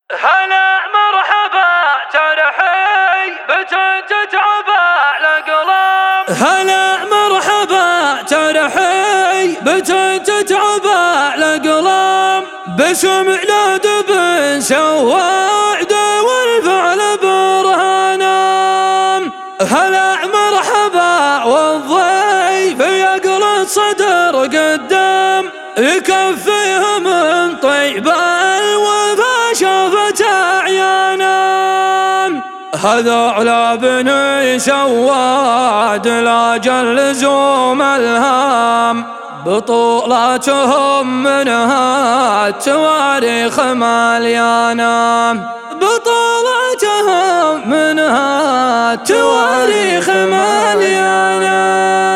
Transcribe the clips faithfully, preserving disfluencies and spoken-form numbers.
هلا مرحبا ترحي بتتعب على قلم. هلا مرحبا ترحي بتتعب على قلم. باسم ميلاد بن سواد والفعل برهانم. هلا مرحبا والضيف يقلد صدر قدام. يكفيه من طيب الوفا شافت اعيانم. هذول بني سواد لاجل لزوم الهام. بطولاتهم منها التواريخ مليانة. بطولاتهم منها التواريخ مليانة.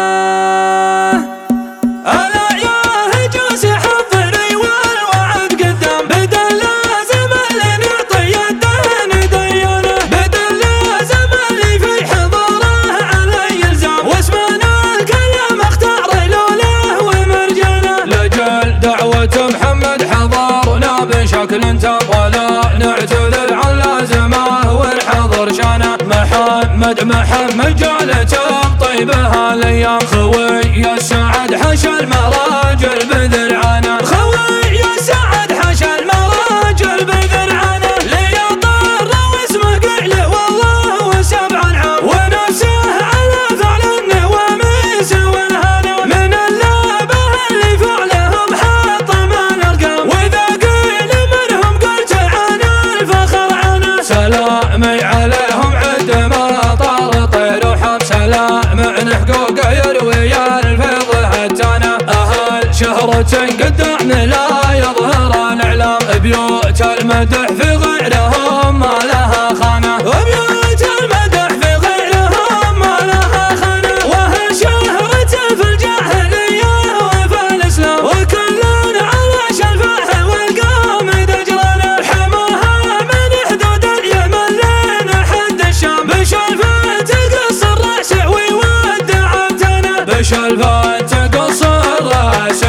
محمد حضرنا بشكل تبغى لا نعتذر عن لازمه والحضر شانه. محمد محمد جالته بطيبها الايام. خوي السعد حشى المراجل بذرعانه. خوي السعد حشى المراجل بذرعانه. لي طار واسمه قيله والله وسبع العام. ونفسه على فعل النواميس والهنا. من اللابه اللي فعلهم سلامي عليهم عد ما طار طير وحب. سلام من حقوقه يروي الفيض هتانا. اهل شهرة قدام لا يظهر الاعلام. بيوت المدح في غيرهم ما لها خانه. بيوت المدح في غيرهم ما لها خانه. وهل شهرته في الجاهليه وفي الاسلام. وكلنا على شلفه والقوم دجلنا. حماها من حدود اليمن لنا حد الشام. بشلفه تقص الراس ويودع امتنا. بشلفه تقص الراس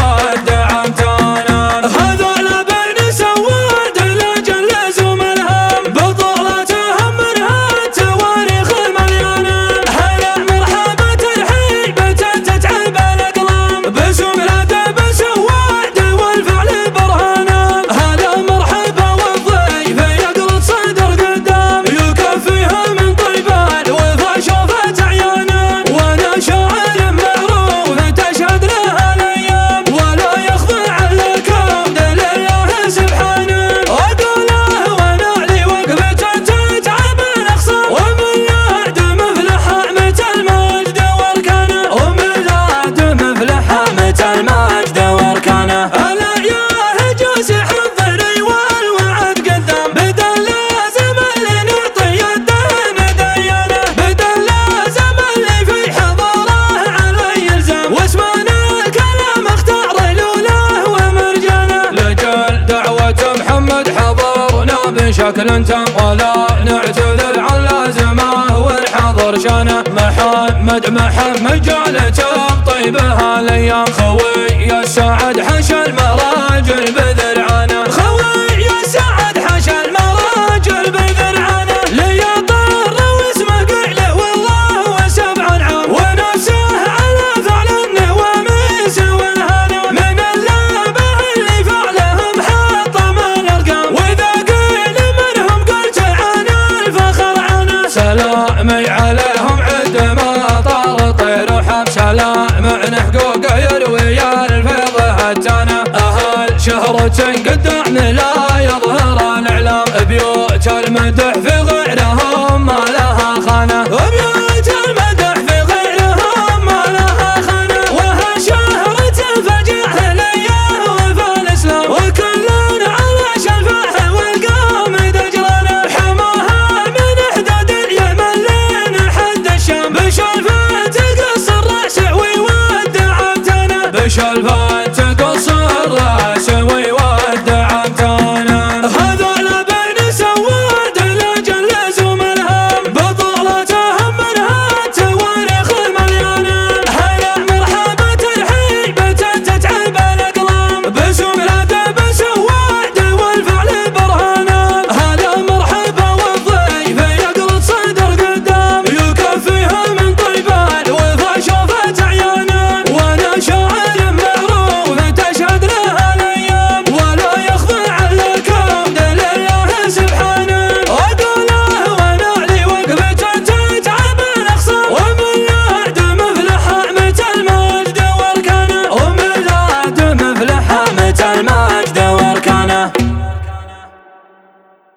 ويودع امتنا. هذول بني سواد لاجل لزوم الهام. بطولاتهم منها التواريخ مليانه. هلا مرحبا ترحيب تتعب الاقلام. باسم ميلاد بن سواد والفعل برهانه. هلا مرحبا والضيف يقلد صدر قدام. يكفيه من طيب الوفا شافت اعيانه. وانا شاعر معروف تشهد له الايام. ولا يخضع للكون لله سبحانه. اقوله ونعلي وقفته تتعب الاخصام. وميلاد مفلحه متى المجد واركانه. وميلاد مفلحه متى المجد واركانه. هلا يا هجوس حضري والوعد قدام. بدل لازم اللي نعطي يدنا ديانه. بدل لازم اللي في حضاره علي يلزم. واسمنا الكلام اختار لوله ومرجانه. لجل دعوة محمد حضرنا بشكل تام. ولا نعتذر عن لازمه والحضر شانه. محمد محمد جالته بطيبها الايام. خوي السعد حشى المراجل بذرعانه. خوي السعد حشى المراجل بذرعانه. لي طار واسمه قيله والله وسبع العام. ونفسه على فعل النواميس والهنا. من اللابه اللي فعلهم حطم الارقام. واذا قيل منهم قلت عن الفخر عنه. سلامي عليهم عد ما طار طير وحب. سلام من حقوقه يروي الفيض هتانا. اهل شهرة قدام لا